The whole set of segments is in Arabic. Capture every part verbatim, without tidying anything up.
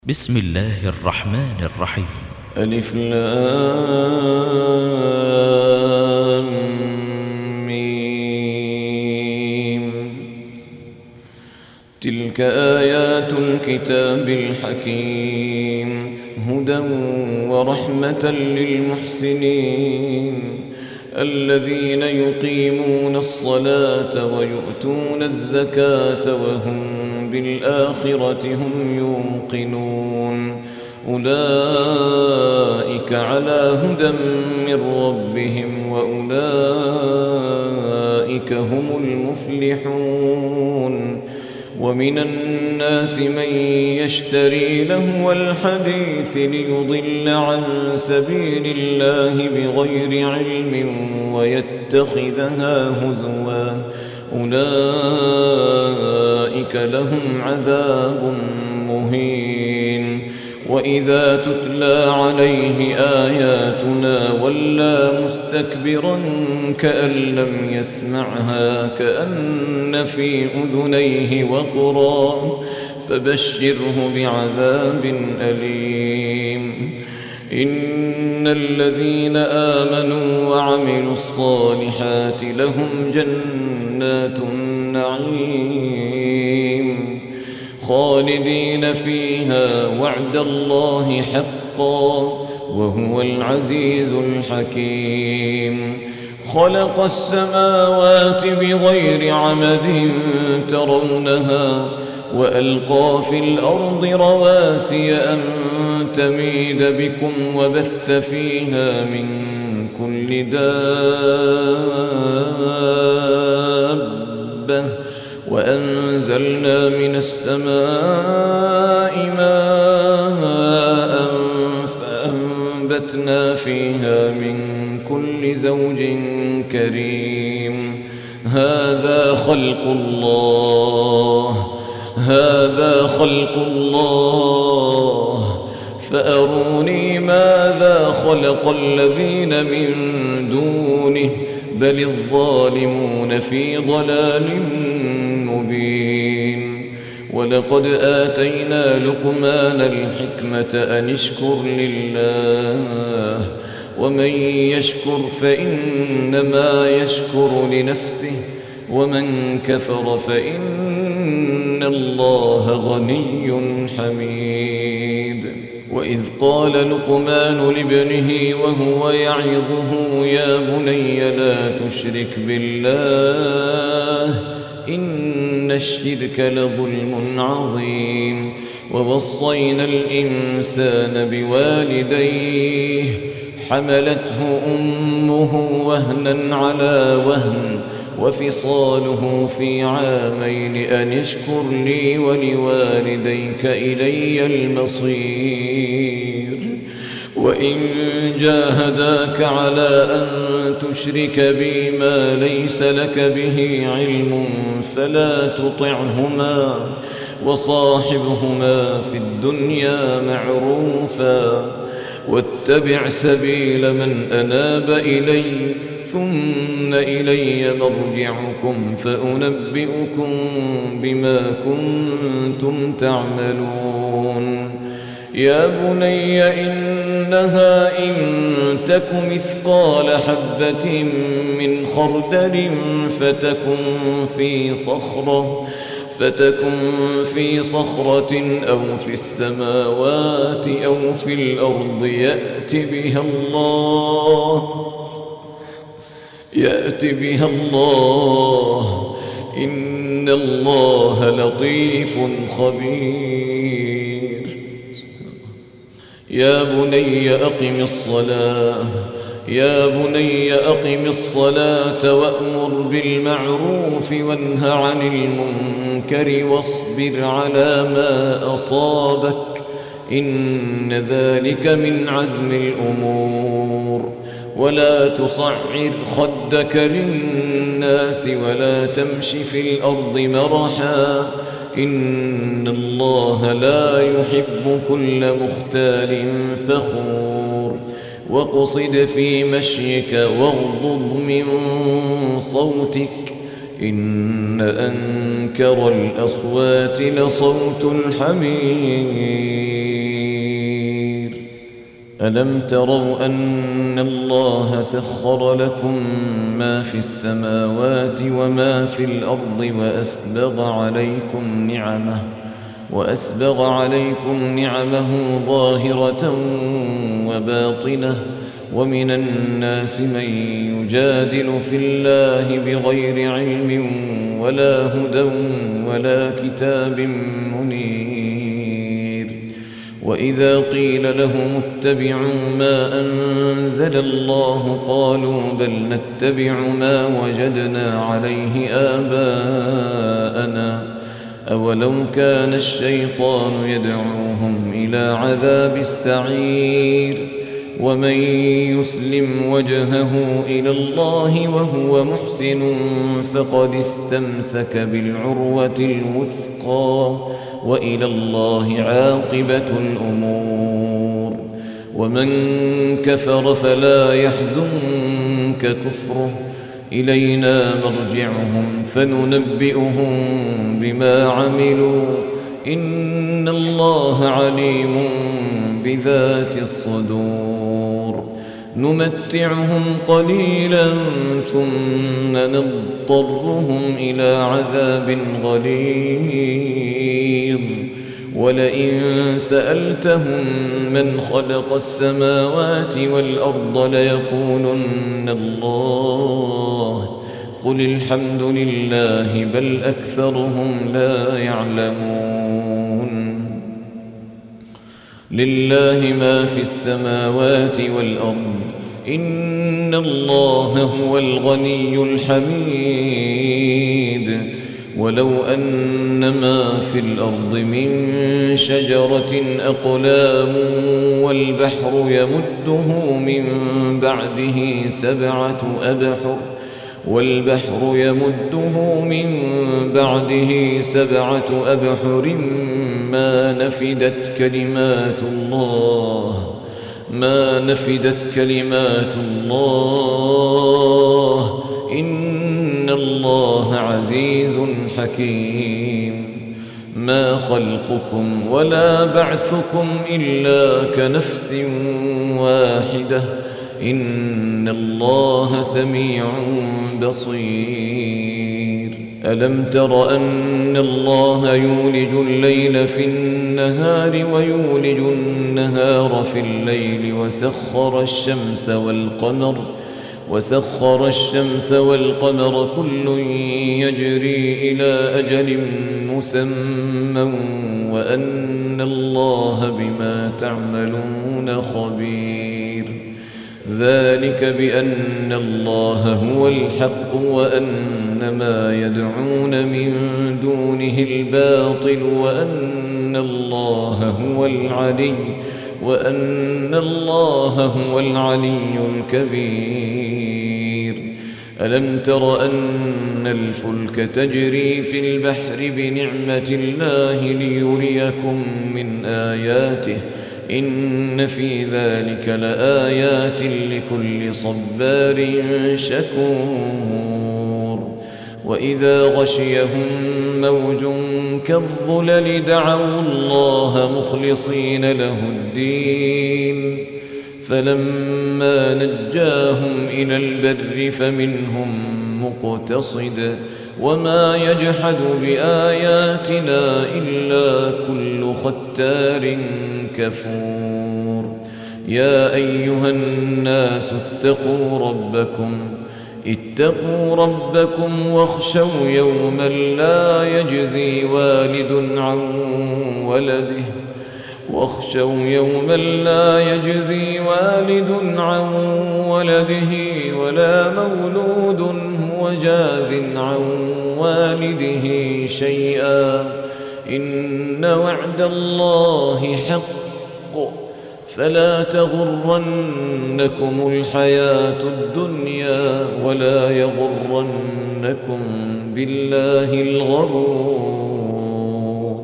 بسم الله الرحمن الرحيم. ألف لام ميم. تلك آيات الكتاب الحكيم هدى ورحمة للمحسنين الذين يقيمون الصلاة ويؤتون الزكاة وهم بالآخرة هم يوقنون أولئك على هدى من ربهم وأولئك هم المفلحون. ومن الناس من يشتري لهو الحديث ليضل عن سبيل الله بغير علم ويتخذها هزوا أولئك لهم عذاب مهين. وإذا تتلى عليه آياتنا ولى مستكبرا كأن لم يسمعها كأن في أذنيه وقرا فبشره بعذاب أليم. إن الذين آمنوا وعملوا الصالحات لهم جنات النعيم خالدين فيها وعد الله حقا وهو العزيز الحكيم. خلق السماوات بغير عمد ترونها وألقى في الأرض رواسي أن تميد بكم وبث فيها من كل دابة وأنزلنا من السماء ماء فأنبتنا فيها من كل زوج كريم. هذا خلق الله هذا خلق الله فأروني ماذا خلق الذين من دونه بل الظالمون في ضلال مبين. ولقد آتينا لقمان الحكمة أن اشكر لله ومن يشكر فإنما يشكر لنفسه ومن كفر فإن الله غني حميد. وإذ قال لقمان لابنه وهو يعظه يا بني لا تشرك بالله إن الشرك لظلم عظيم. ووصينا الإنسان بوالديه حملته أمه وهنا على وهن وفصاله في عامين أن اشكر لي ولوالديك إلي المصير. وإن جاهداك على أن تشرك بي ما ليس لك به علم فلا تطعهما وصاحبهما في الدنيا معروفا واتبع سبيل من أناب إلي ثم إلي مرجعكم فأنبئكم بما كنتم تعملون. يا بني إنها إن تك مثقال حبة من خردل فتكن في صخرة فتكن في صخرة أو في السماوات أو في الأرض يأت بها الله يأت بها الله إن الله لطيف خبير. يا بني أقم الصلاة يا بني أقم الصلاة وأمر بالمعروف وانه عن المنكر واصبر على ما أصابك إن ذلك من عزم الأمور. ولا تصعر خدك للناس ولا تمش في الأرض مرحا إن الله لا يحب كل مختال فخور. واقصد في مشيك واغضض من صوتك إن أنكر الأصوات لصوت الحمير. ألم تروا أن الله سخر لكم ما في السماوات وما في الأرض وأسبغ عليكم نعمه وأسبغ عليكم نعمه ظاهرة وباطنة ومن الناس من يجادل في الله بغير علم ولا هدى ولا كتاب منير وإذا قيل لهم اتبعوا ما أنزل الله قالوا بل نتبع ما وجدنا عليه آباءنا أولو كان الشيطان يدعوهم إلى عذاب السعير ومن يسلم وجهه إلى الله وهو محسن فقد استمسك بالعروة الوثقى وإلى الله عاقبة الأمور ومن كفر فلا يحزنك كفره إلينا مرجعهم فننبئهم بما عملوا إن الله عليم بذات الصدور نمتعهم قليلا ثم نضطرهم إلى عذاب غليظ ولئن سألتهم من خلق السماوات والأرض ليقولن الله قل الحمد لله بل أكثرهم لا يعلمون لله ما في السماوات والأرض إن الله هو الغني الحميد ولو أن ما في الأرض من شجرة أقلام والبحر يمده من بعده سبعة أبحر والبحر يمده من بعده سبعة أبحر ما نفدت كلمات الله ما نفدت كلمات الله إن الله عزيز حكيم ما خلقكم ولا بعثكم إلا كنفس واحدة إن الله سميع بصير ألم تر أن الله يولج الليل في النهار ويولج النهار في الليل وسخر الشمس والقمر وسخر الشمس والقمر كل يجري إلى أجل مسمى وأن الله بما تعملون خبير ذلك بأن الله هو الحق وأن ما يدعون من دونه الباطل وأن الله هو العلي وأن الله هو العلي الكبير ألم تر أن الفلك تجري في البحر بنعمة الله ليريكم من آياته إن في ذلك لآيات لكل صبار شكور وإذا غشيهم موج كالظلل دعوا الله مخلصين له الدين فلما نجاهم إلى البر فمنهم مقتصد وما يجحد بآياتنا إلا كل ختار كفور يا أيها الناس اتقوا ربكم اتقوا ربكم واخشوا يوما لا يجزي والد عن ولده واخشوا يوما لا يجزي والد عن ولده ولا مولود هو جاز عن والده شيئا إن وعد الله حق فلا تغرنكم الحياة الدنيا ولا يغرنكم بالله الغرور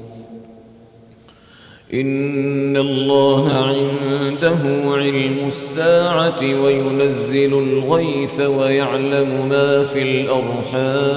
إن الله عنده علم الساعة وينزل الغيث ويعلم ما في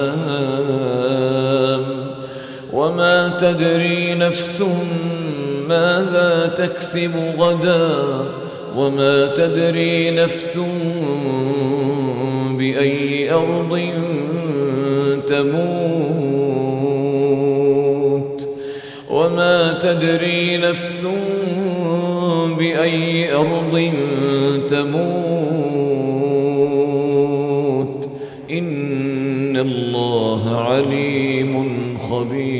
الأرحام وما تدري نفس ماذا تكسب غدا وما تدري نفس بأي أرض تموت وما تدري نفس بأي أرض تموت إن الله عليم خبير.